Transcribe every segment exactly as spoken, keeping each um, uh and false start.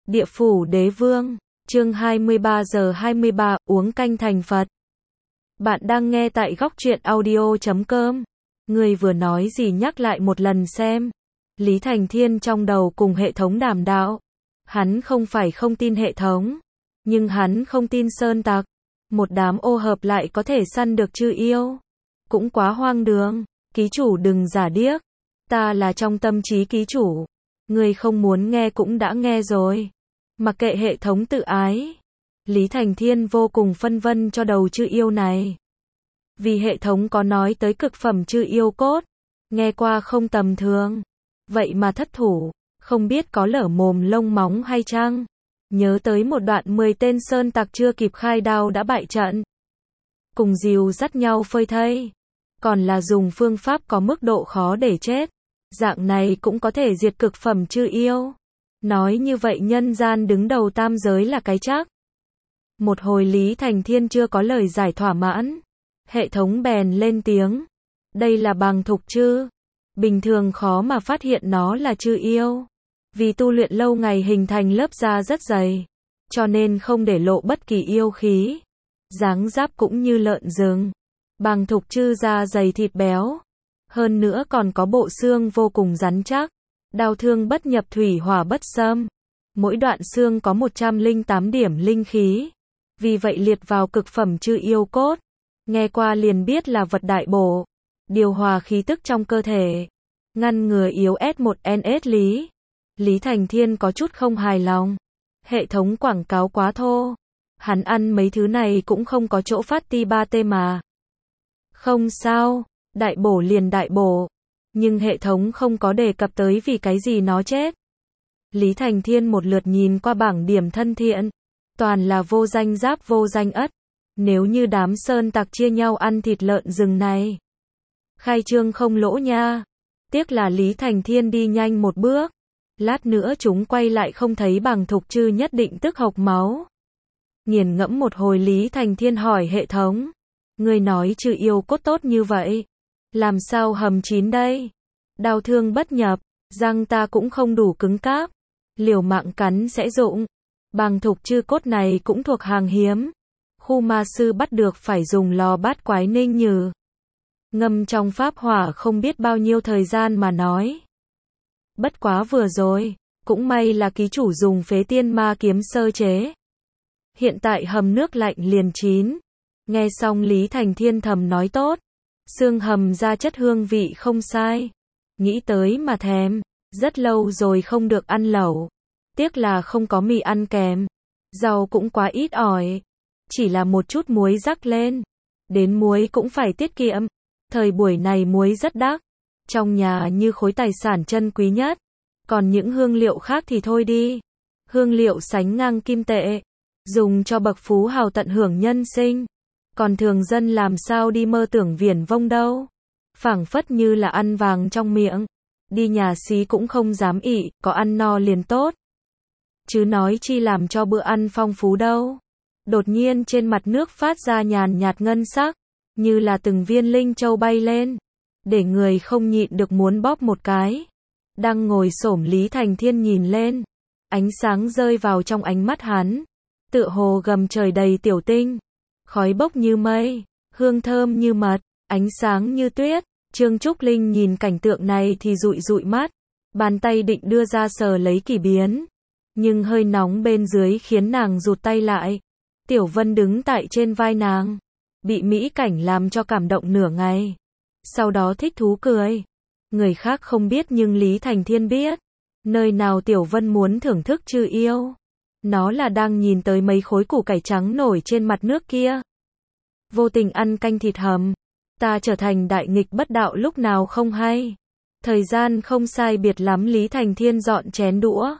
Địa phủ đế vương, chương hai mươi ba giờ hai mươi ba, uống canh thành Phật. Bạn đang nghe tại góc truyện audio chấm com. Người vừa nói gì nhắc lại một lần xem. Lý Thành Thiên trong đầu cùng hệ thống đàm đạo. Hắn không phải không tin hệ thống, nhưng hắn không tin sơn tặc. Một đám ô hợp lại có thể săn được chư yêu. Cũng quá hoang đường. Ký chủ đừng giả điếc. Ta là trong tâm trí ký chủ. Người không muốn nghe cũng đã nghe rồi. Mặc kệ hệ thống tự ái. Lý Thành Thiên vô cùng phân vân cho đầu chư yêu này. Vì hệ thống có nói tới cực phẩm chư yêu cốt. Nghe qua không tầm thường. Vậy mà thất thủ. Không biết có lở mồm lông móng hay chăng? Nhớ tới một đoạn mười tên sơn tặc chưa kịp khai đao đã bại trận. Cùng dìu dắt nhau phơi thây. Còn là dùng phương pháp có mức độ khó để chết. Dạng này cũng có thể diệt cực phẩm chư yêu. Nói như vậy nhân gian đứng đầu tam giới là cái chắc. Một hồi Lý Thành Thiên chưa có lời giải thỏa mãn. Hệ thống bèn lên tiếng. Đây là bàng thục chư. Bình thường khó mà phát hiện nó là chư yêu. Vì tu luyện lâu ngày hình thành lớp da rất dày. Cho nên không để lộ bất kỳ yêu khí. Dáng giáp cũng như lợn rừng. Bàng thục chư da dày thịt béo. Hơn nữa còn có bộ xương vô cùng rắn chắc. Đao thương bất nhập thủy hỏa bất xâm. Mỗi đoạn xương có một trăm lẻ tám điểm linh khí. Vì vậy liệt vào cực phẩm chư yêu cốt. Nghe qua liền biết là vật đại bổ. Điều hòa khí tức trong cơ thể. Ngăn ngừa yếu S một N S Lý. Lý Thành Thiên có chút không hài lòng. Hệ thống quảng cáo quá thô. Hắn ăn mấy thứ này cũng không có chỗ phát ti ba T mà. Không sao. Đại bổ liền đại bổ. Nhưng hệ thống không có đề cập tới vì cái gì nó chết. Lý Thành Thiên một lượt nhìn qua bảng điểm thân thiện. Toàn là vô danh giáp vô danh ất. Nếu như đám sơn tặc chia nhau ăn thịt lợn rừng này. Khai trương không lỗ nha. Tiếc là Lý Thành Thiên đi nhanh một bước. Lát nữa chúng quay lại không thấy bàng thục chư nhất định tức hộc máu. Nghiền ngẫm một hồi Lý Thành Thiên hỏi hệ thống. Người nói chư yêu cốt tốt như vậy. Làm sao hầm chín đây? Đau thương bất nhập, răng ta cũng không đủ cứng cáp. Liều mạng cắn sẽ rụng. Bàng thục chư cốt này cũng thuộc hàng hiếm. Khu ma sư bắt được phải dùng lò bát quái ninh nhừ. Ngâm trong pháp hỏa không biết bao nhiêu thời gian mà nói. Bất quá vừa rồi, cũng may là ký chủ dùng phế tiên ma kiếm sơ chế. Hiện tại hầm nước lạnh liền chín. Nghe xong Lý Thành Thiên thầm nói tốt. Xương hầm ra chất hương vị không sai. Nghĩ tới mà thèm. Rất lâu rồi không được ăn lẩu. Tiếc là không có mì ăn kèm. Rau cũng quá ít ỏi. Chỉ là một chút muối rắc lên. Đến muối cũng phải tiết kiệm. Thời buổi này muối rất đắt. Trong nhà như khối tài sản chân quý nhất. Còn những hương liệu khác thì thôi đi. Hương liệu sánh ngang kim tệ. Dùng cho bậc phú hào tận hưởng nhân sinh. Còn thường dân làm sao đi mơ tưởng viển vông đâu. Phảng phất như là ăn vàng trong miệng. Đi nhà xí cũng không dám ị, có ăn no liền tốt. Chứ nói chi làm cho bữa ăn phong phú đâu. Đột nhiên trên mặt nước phát ra nhàn nhạt ngân sắc. Như là từng viên linh châu bay lên. Để người không nhịn được muốn bóp một cái. Đang ngồi xổm Lý Thành Thiên nhìn lên. Ánh sáng rơi vào trong ánh mắt hắn. Tựa hồ gầm trời đầy tiểu tinh. Khói bốc như mây, hương thơm như mật, ánh sáng như tuyết. Trương Trúc Linh nhìn cảnh tượng này thì dụi dụi mắt. Bàn tay định đưa ra sờ lấy kỳ biến. Nhưng hơi nóng bên dưới khiến nàng rụt tay lại. Tiểu Vân đứng tại trên vai nàng. Bị mỹ cảnh làm cho cảm động nửa ngày. Sau đó thích thú cười. Người khác không biết nhưng Lý Thành Thiên biết. Nơi nào Tiểu Vân muốn thưởng thức chư yêu. Nó là đang nhìn tới mấy khối củ cải trắng nổi trên mặt nước kia. Vô tình ăn canh thịt hầm. Ta trở thành đại nghịch bất đạo lúc nào không hay. Thời gian không sai biệt lắm Lý Thành Thiên dọn chén đũa.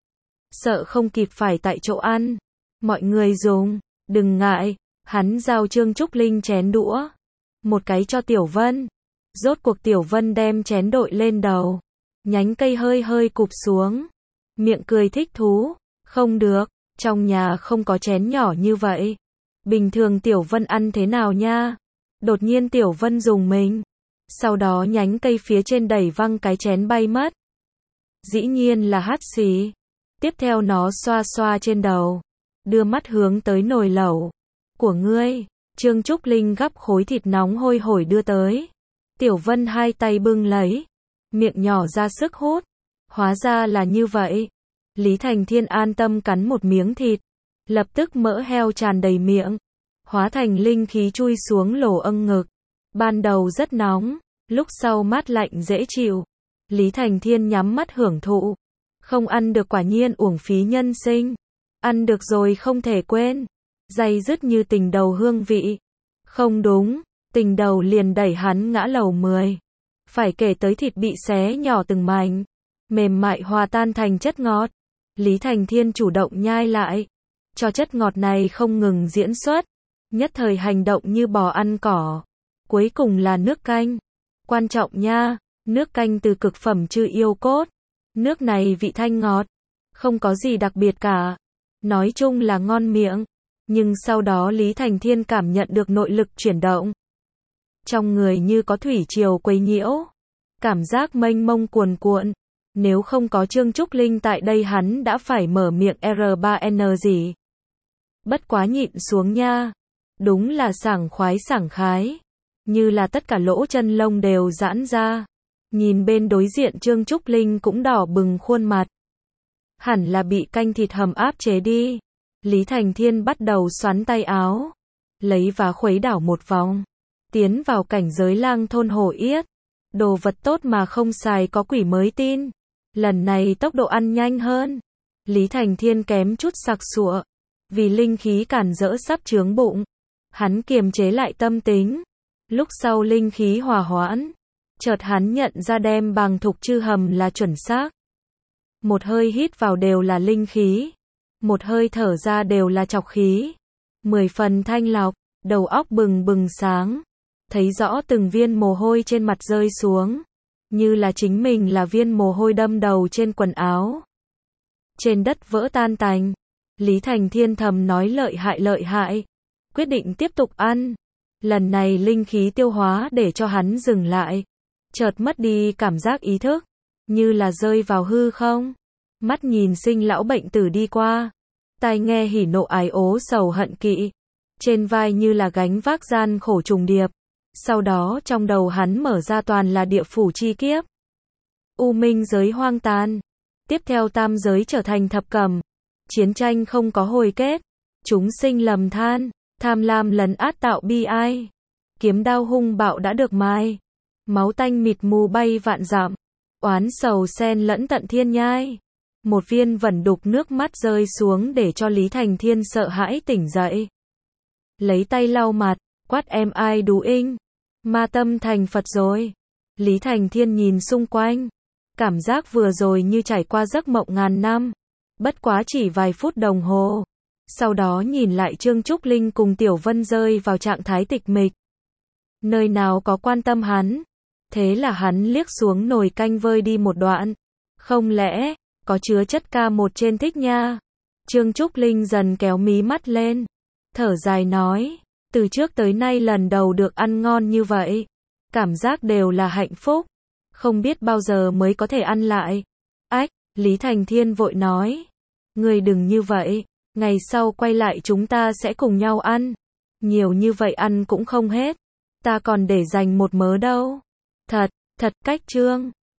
Sợ không kịp phải tại chỗ ăn. Mọi người dùng. Đừng ngại. Hắn giao Trương Trúc Linh chén đũa. Một cái cho Tiểu Vân. Rốt cuộc Tiểu Vân đem chén đội lên đầu. Nhánh cây hơi hơi cụp xuống. Miệng cười thích thú. Không được, trong nhà không có chén nhỏ như vậy. Bình thường Tiểu Vân ăn thế nào nha? Đột nhiên Tiểu Vân dùng mình. Sau đó nhánh cây phía trên đẩy văng cái chén bay mất. Dĩ nhiên là hắt xì. Tiếp theo nó xoa xoa trên đầu, đưa mắt hướng tới nồi lẩu của ngươi. Trương Trúc Linh gắp khối thịt nóng hôi hổi đưa tới. Tiểu Vân hai tay bưng lấy, miệng nhỏ ra sức hút. Hóa ra là như vậy. Lý Thành Thiên an tâm cắn một miếng thịt, lập tức mỡ heo tràn đầy miệng, hóa thành linh khí chui xuống lỗ âng ngực. Ban đầu rất nóng, lúc sau mát lạnh dễ chịu. Lý Thành Thiên nhắm mắt hưởng thụ. Không ăn được quả nhiên uổng phí nhân sinh. Ăn được rồi không thể quên. Day dứt như tình đầu hương vị. Không đúng, tình đầu liền đẩy hắn ngã lầu mười. Phải kể tới thịt bị xé nhỏ từng mảnh, mềm mại hòa tan thành chất ngọt. Lý Thành Thiên chủ động nhai lại, cho chất ngọt này không ngừng diễn xuất. Nhất thời hành động như bò ăn cỏ. Cuối cùng là nước canh. Quan trọng nha, nước canh từ cực phẩm chư yêu cốt. Nước này vị thanh ngọt, không có gì đặc biệt cả. Nói chung là ngon miệng. Nhưng sau đó Lý Thành Thiên cảm nhận được nội lực chuyển động. Trong người như có thủy triều quấy nhiễu. Cảm giác mênh mông cuồn cuộn. Nếu không có Trương Trúc Linh tại đây hắn đã phải mở miệng R ba N gì. Bất quá nhịn xuống nha. Đúng là sảng khoái sảng khái. Như là tất cả lỗ chân lông đều giãn ra. Nhìn bên đối diện Trương Trúc Linh cũng đỏ bừng khuôn mặt. Hẳn là bị canh thịt hầm áp chế đi. Lý Thành Thiên bắt đầu xoắn tay áo. Lấy vá khuấy đảo một vòng. Tiến vào cảnh giới lang thôn hổ yết. Đồ vật tốt mà không xài có quỷ mới tin. Lần này tốc độ ăn nhanh hơn. Lý Thành Thiên kém chút sặc sụa. Vì linh khí cản rỡ sắp chướng bụng. Hắn kiềm chế lại tâm tính. Lúc sau linh khí hòa hoãn. Chợt hắn nhận ra đem bằng thục chư hầm là chuẩn xác. Một hơi hít vào đều là linh khí. Một hơi thở ra đều là trọc khí. Mười phần thanh lọc, đầu óc bừng bừng sáng. Thấy rõ từng viên mồ hôi trên mặt rơi xuống. Như là chính mình là viên mồ hôi đâm đầu trên quần áo. Trên đất vỡ tan tành. Lý Thành Thiên thầm nói lợi hại lợi hại. Quyết định tiếp tục ăn. Lần này linh khí tiêu hóa để cho hắn dừng lại. Chợt mất đi cảm giác ý thức. Như là rơi vào hư không. Mắt nhìn sinh lão bệnh tử đi qua. Tai nghe hỉ nộ ái ố sầu hận kỵ. Trên vai như là gánh vác gian khổ trùng điệp. Sau đó trong đầu hắn mở ra toàn là địa phủ chi kiếp. U minh giới hoang tàn. Tiếp theo tam giới trở thành thập cẩm. Chiến tranh không có hồi kết. Chúng sinh lầm than. Tham lam lấn át tạo bi ai. Kiếm đao hung bạo đã được mai. Máu tanh mịt mù bay vạn dặm. Oán sầu xen lẫn tận thiên nhai. Một viên vẩn đục nước mắt rơi xuống để cho Lý Thành Thiên sợ hãi tỉnh dậy. Lấy tay lau mặt, quát em ai đú inh. Ma tâm thành Phật rồi. Lý Thành Thiên nhìn xung quanh. Cảm giác vừa rồi như trải qua giấc mộng ngàn năm. Bất quá chỉ vài phút đồng hồ. Sau đó nhìn lại Trương Trúc Linh cùng Tiểu Vân rơi vào trạng thái tịch mịch. Nơi nào có quan tâm hắn. Thế là hắn liếc xuống nồi canh vơi đi một đoạn. Không lẽ, có chứa chất ca một trên thích nha. Trương Trúc Linh dần kéo mí mắt lên. Thở dài nói, từ trước tới nay lần đầu được ăn ngon như vậy. Cảm giác đều là hạnh phúc. Không biết bao giờ mới có thể ăn lại. Ách, Lý Thành Thiên vội nói. Người đừng như vậy, ngày sau quay lại chúng ta sẽ cùng nhau ăn. Nhiều như vậy ăn cũng không hết. Ta còn để dành một mớ đâu. Thật, thật cách Trương.